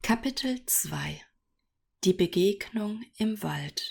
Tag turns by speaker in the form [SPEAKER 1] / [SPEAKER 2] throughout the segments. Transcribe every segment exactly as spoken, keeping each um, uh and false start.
[SPEAKER 1] Kapitel zwei. Die Begegnung im Wald.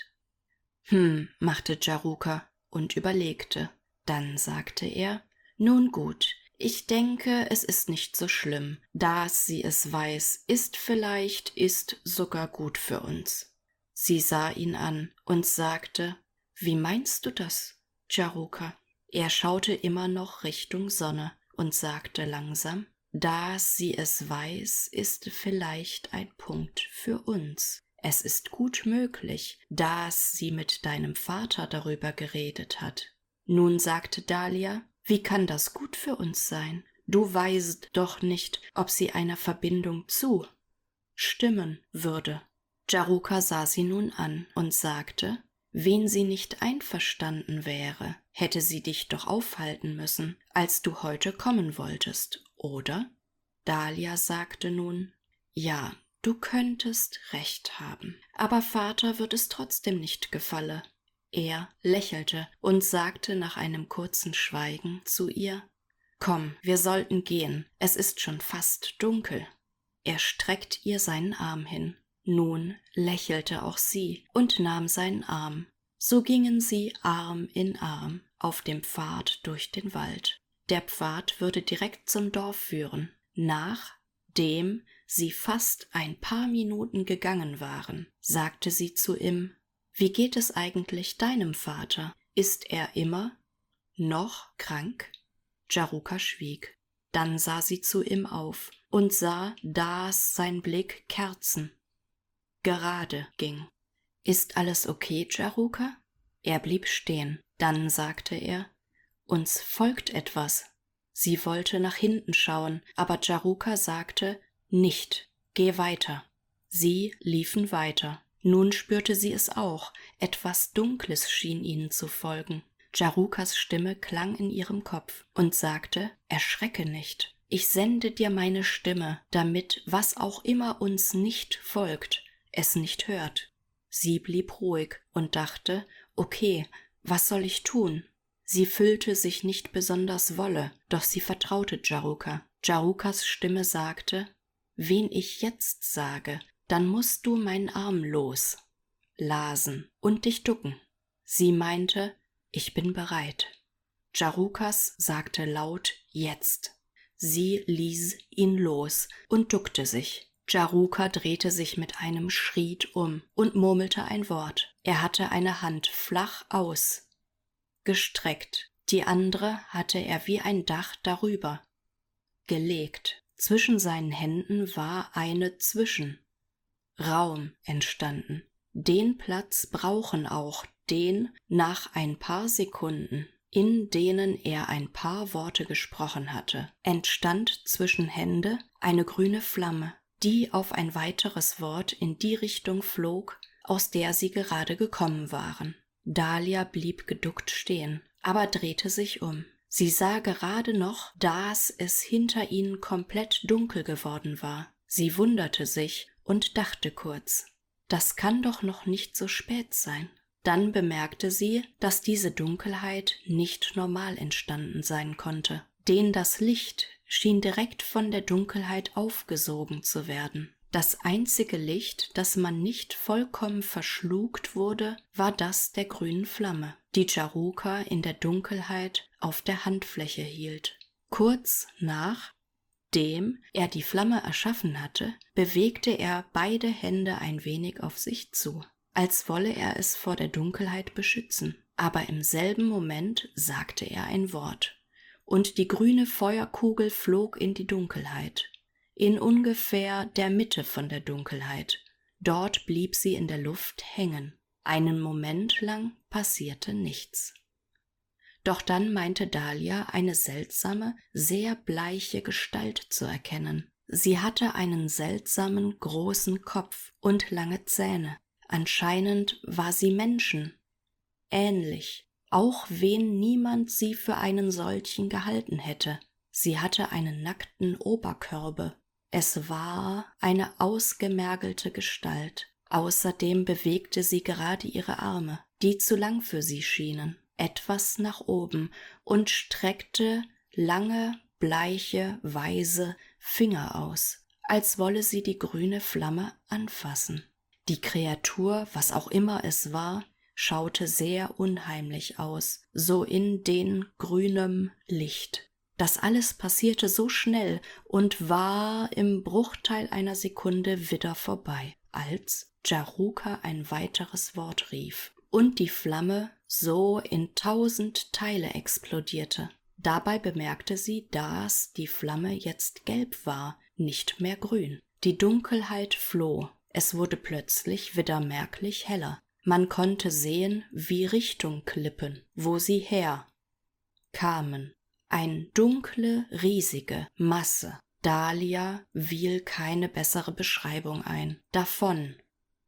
[SPEAKER 1] Hm, machte Jaruka und überlegte. Dann sagte er, nun gut, ich denke, es ist nicht so schlimm. Da sie es weiß, ist vielleicht, ist sogar gut für uns. Sie sah ihn an und sagte, wie meinst du das, Jaruka? Er schaute immer noch Richtung Sonne und sagte langsam, da sie es weiß, ist vielleicht ein Punkt für uns. Es ist gut möglich, da sie mit deinem Vater darüber geredet hat. Nun sagte Dahlia, wie kann das gut für uns sein? Du weißt doch nicht, ob sie einer Verbindung zu stimmen würde. Jaruka sah sie nun an und sagte, wenn sie nicht einverstanden wäre, hätte sie dich doch aufhalten müssen, als du heute kommen wolltest, oder? Dahlia sagte nun, ja, du könntest recht haben, aber Vater wird es trotzdem nicht gefalle. Er lächelte und sagte nach einem kurzen Schweigen zu ihr, komm, wir sollten gehen, es ist schon fast dunkel. Er streckt ihr seinen Arm hin. Nun lächelte auch sie und nahm seinen Arm. So gingen sie Arm in Arm auf dem Pfad durch den Wald. Der Pfad würde direkt zum Dorf führen, nachdem sie fast ein paar Minuten gegangen waren, sagte sie zu ihm, wie geht es eigentlich deinem Vater? Ist er immer noch krank? Jaruka schwieg. Dann sah sie zu ihm auf und sah, dass sein Blick Kerzen gerade ging. Ist alles okay, Jaruka? Er blieb stehen. Dann sagte er, uns folgt etwas. Sie wollte nach hinten schauen, aber Jaruka sagte, nicht, geh weiter. Sie liefen weiter. Nun spürte sie es auch, etwas Dunkles schien ihnen zu folgen. Jarukas Stimme klang in ihrem Kopf und sagte, erschrecke nicht. Ich sende dir meine Stimme, damit, was auch immer uns nicht folgt, es nicht hört. Sie blieb ruhig und dachte, okay, was soll ich tun? Sie fühlte sich nicht besonders wolle, doch sie vertraute Jaruka. Jarukas Stimme sagte, wen ich jetzt sage, dann musst du meinen Arm los, lasen und dich ducken. Sie meinte, ich bin bereit. Jarukas sagte laut, jetzt. Sie ließ ihn los und duckte sich. Jaruka drehte sich mit einem Schritt um und murmelte ein Wort. Er hatte eine Hand flach ausgestreckt, die andere hatte er wie ein Dach darüber gelegt. Zwischen seinen Händen war eine Zwischenraum entstanden. Den Platz brauchen auch den nach ein paar Sekunden, in denen er ein paar Worte gesprochen hatte, entstand zwischen Hände eine grüne Flamme, die auf ein weiteres Wort in die Richtung flog, aus der sie gerade gekommen waren. Dahlia blieb geduckt stehen, aber drehte sich um. Sie sah gerade noch, dass es hinter ihnen komplett dunkel geworden war. Sie wunderte sich und dachte kurz, das kann doch noch nicht so spät sein. Dann bemerkte sie, dass diese Dunkelheit nicht normal entstanden sein konnte, denn das Licht schien direkt von der Dunkelheit aufgesogen zu werden. Das einzige Licht, das man nicht vollkommen verschluckt wurde, war das der grünen Flamme, die Jaruka in der Dunkelheit auf der Handfläche hielt. Kurz nachdem er die Flamme erschaffen hatte, bewegte er beide Hände ein wenig auf sich zu, als wolle er es vor der Dunkelheit beschützen. Aber im selben Moment sagte er ein Wort. Und die grüne Feuerkugel flog in die Dunkelheit, in ungefähr der Mitte von der Dunkelheit. Dort blieb sie in der Luft hängen. Einen Moment lang passierte nichts. Doch dann meinte Dahlia, eine seltsame, sehr bleiche Gestalt zu erkennen. Sie hatte einen seltsamen, großen Kopf und lange Zähne. Anscheinend war sie Menschen ähnlich. Auch wenn niemand sie für einen solchen gehalten hätte. Sie hatte einen nackten Oberkörper. Es war eine ausgemergelte Gestalt. Außerdem bewegte sie gerade ihre Arme, die zu lang für sie schienen, etwas nach oben und streckte lange, bleiche, weiße Finger aus, als wolle sie die grüne Flamme anfassen. Die Kreatur, was auch immer es war, schaute sehr unheimlich aus, so in den grünem Licht. Das alles passierte so schnell und war im Bruchteil einer Sekunde wieder vorbei, als Jaruka ein weiteres Wort rief und die Flamme so in tausend Teile explodierte. Dabei bemerkte sie, dass die Flamme jetzt gelb war, nicht mehr grün. Die Dunkelheit floh. Es wurde plötzlich wieder merklich heller. Man konnte sehen, wie Richtungsklippen, wo sie her kamen. Ein dunkle, riesige Masse. Dahlia fiel keine bessere Beschreibung ein. Davon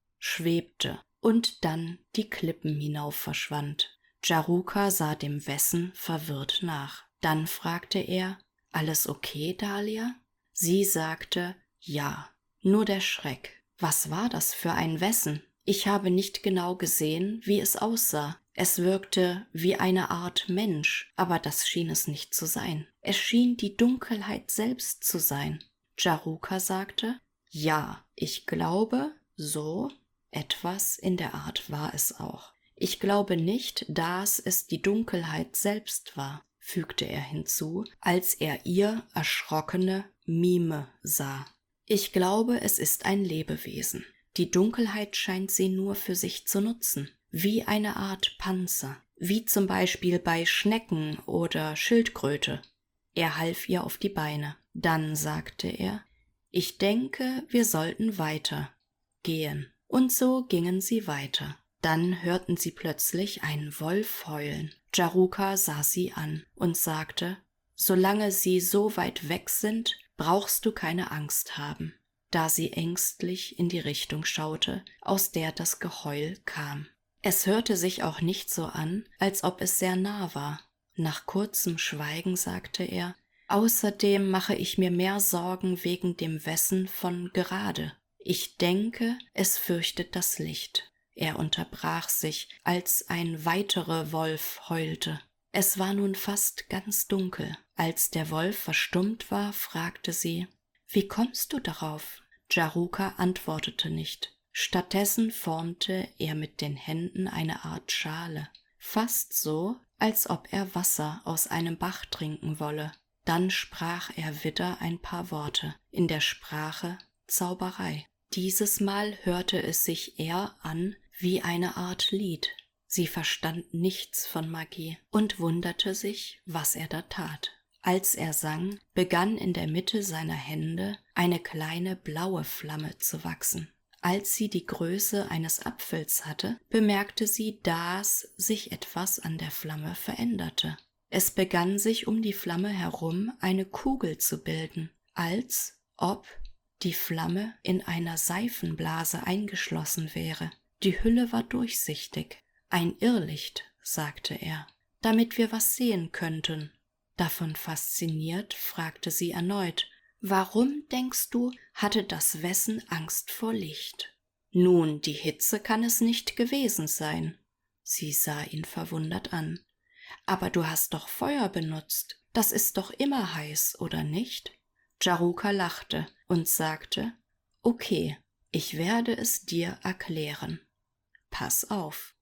[SPEAKER 1] schwebte und dann die Klippen hinauf verschwand. Jaruka sah dem Wessen verwirrt nach. Dann fragte er, »Alles okay, Dahlia?« Sie sagte, »Ja, nur der Schreck.« »Was war das für ein Wessen?« »Ich habe nicht genau gesehen, wie es aussah. Es wirkte wie eine Art Mensch, aber das schien es nicht zu sein. Es schien die Dunkelheit selbst zu sein.« Jaruka sagte, »Ja, ich glaube, so etwas in der Art war es auch. Ich glaube nicht, dass es die Dunkelheit selbst war«, fügte er hinzu, als er ihr erschrockene Miene sah. »Ich glaube, es ist ein Lebewesen. Die Dunkelheit scheint sie nur für sich zu nutzen, wie eine Art Panzer, wie zum Beispiel bei Schnecken oder Schildkröte.« Er half ihr auf die Beine. Dann sagte er, »Ich denke, wir sollten weiter gehen.« Und so gingen sie weiter. Dann hörten sie plötzlich einen Wolf heulen. Jaruka sah sie an und sagte, »Solange sie so weit weg sind, brauchst du keine Angst haben«, da sie ängstlich in die Richtung schaute, aus der das Geheul kam. Es hörte sich auch nicht so an, als ob es sehr nah war. Nach kurzem Schweigen sagte er, »Außerdem mache ich mir mehr Sorgen wegen dem Wessen von gerade. Ich denke, es fürchtet das Licht.« Er unterbrach sich, als ein weiterer Wolf heulte. Es war nun fast ganz dunkel. Als der Wolf verstummt war, fragte sie, »Wie kommst du darauf?« Jaruka antwortete nicht. Stattdessen formte er mit den Händen eine Art Schale, fast so, als ob er Wasser aus einem Bach trinken wolle. Dann sprach er wieder ein paar Worte, in der Sprache Zauberei. Dieses Mal hörte es sich eher an wie eine Art Lied. Sie verstand nichts von Magie und wunderte sich, was er da tat. Als er sang, begann in der Mitte seiner Hände eine kleine blaue Flamme zu wachsen. Als sie die Größe eines Apfels hatte, bemerkte sie, dass sich etwas an der Flamme veränderte. Es begann sich um die Flamme herum eine Kugel zu bilden, als ob die Flamme in einer Seifenblase eingeschlossen wäre. Die Hülle war durchsichtig. »Ein Irrlicht«, sagte er, »damit wir was sehen könnten.« Davon fasziniert fragte sie erneut, »Warum, denkst du, hatte das Wessen Angst vor Licht?« »Nun, die Hitze kann es nicht gewesen sein.« Sie sah ihn verwundert an. »Aber du hast doch Feuer benutzt. Das ist doch immer heiß, oder nicht?« Jaruka lachte und sagte, »Okay, ich werde es dir erklären. Pass auf.«